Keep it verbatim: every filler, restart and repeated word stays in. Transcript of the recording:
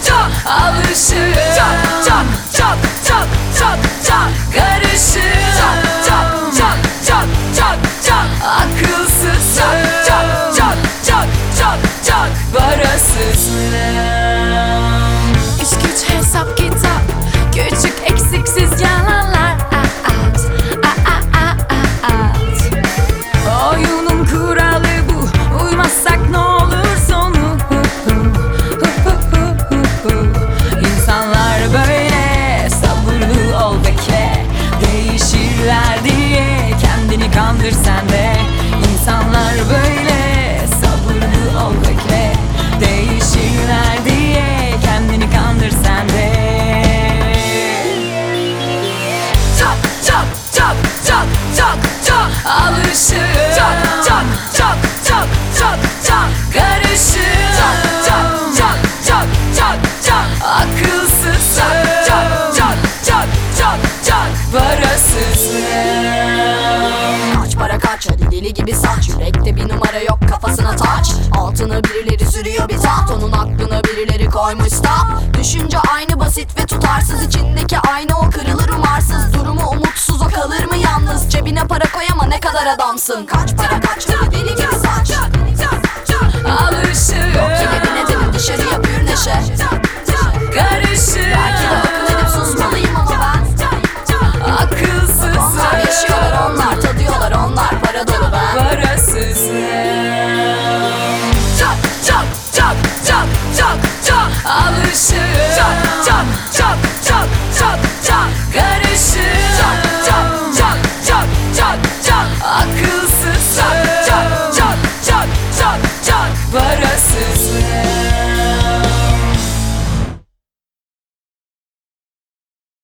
çok alışığım. Çok çok çok çok çok çok karışığım. Çok çok çok çok çok çok akılsızım. Çok çok çok çok çok parasızım. İş güç hesap kitap, küçük eksiksiz yalanlar. Oyunun kuralı bu, uymazsak ne olur sonu. İnsanlar böyle, sabırlı ol bekle. Değişirler diye kendini kandır sen de. İnsanlar böyle, sabırlı ol bekle. Değişirler diye kendini kandır sen de. Çok çok çok çok çok çok alışığım. Çok çok çok çok çok çok karışığım. Çok çok çok çok çok çok akılsızım. Çok çok çok çok çok parasızım. Kaç para kaç, hadi deli gibi saç. Yürekte bir numara yok, kafasına taç. Altını birileri sürüyor bir taht, onun aklına birileri koymuş stop. Düşünce aynı basit ve tutarsız, içindeki aynı o kırılır umarsız. Durumu umutsuz, o kalır mı yalnız? Cebine para koy ama ne kadar adamsın. Kaç para kaç, hadi deli gibi saç. Alışığım. Yok yine bir nedenim, dışarıya bir neşe. Karışığım. Belki de akıl edip susmalıyım ama ben. Akılsızım. Onlar yaşıyorlar, onlar tadıyorlar, onlar para dolu ben. Parasızım. Çok çok çok çok çok çok alışığım. Çok